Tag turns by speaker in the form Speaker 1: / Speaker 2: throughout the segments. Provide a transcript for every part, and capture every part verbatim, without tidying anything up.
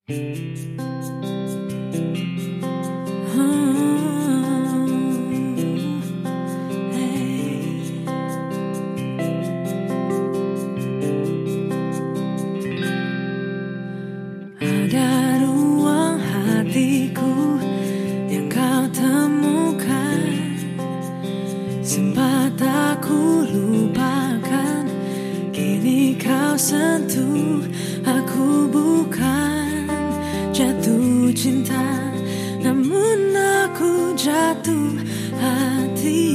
Speaker 1: Ada ruang hatiku yang kau temukan, sempat aku lupakan, kini kau sentuh. Aku bukan jatuh cinta, namun aku jatuh hati.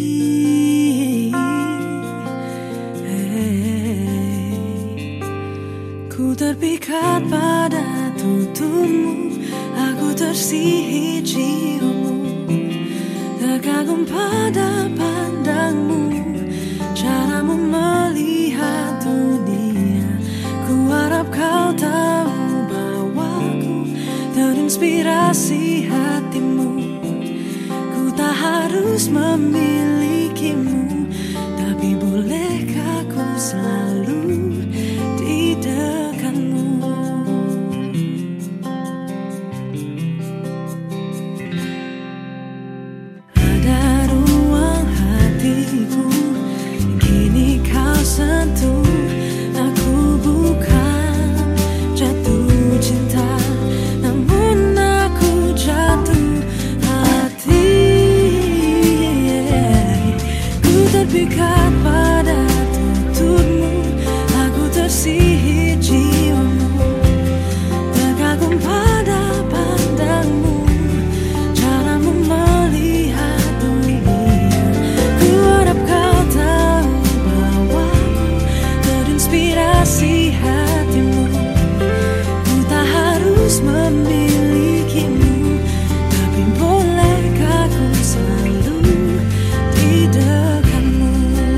Speaker 1: Hey. Ku terpikat pada tutupmu, aku tersihir ciummu, terkagum pada pandangmu, caramu melihat dunia. Ku harap kau tahu bahwa ku terinspirasi hatimu. Ku tak harus memilikimu, tapi bolehkah ku selalu di dekatmu. Ada ruang hatiku, kini kau sentuh. Aku bukan jatuh cinta, namun aku jatuh hati. Ku terpikat pada tutupmu, aku tersihir jiwamu, terkagum pada pandangmu, caramu melihat dunia. Ku harap kau tahu bahwa terinspirasi hatimu. Ku tak harus memilikimu, tapi bolehkah ku selalu di dekatmu.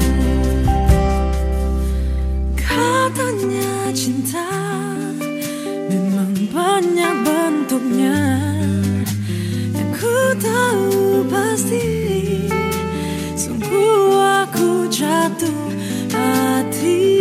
Speaker 1: Katanya cinta memang banyak bentuknya, yang ku tahu pasti, sungguh aku jatuh hati.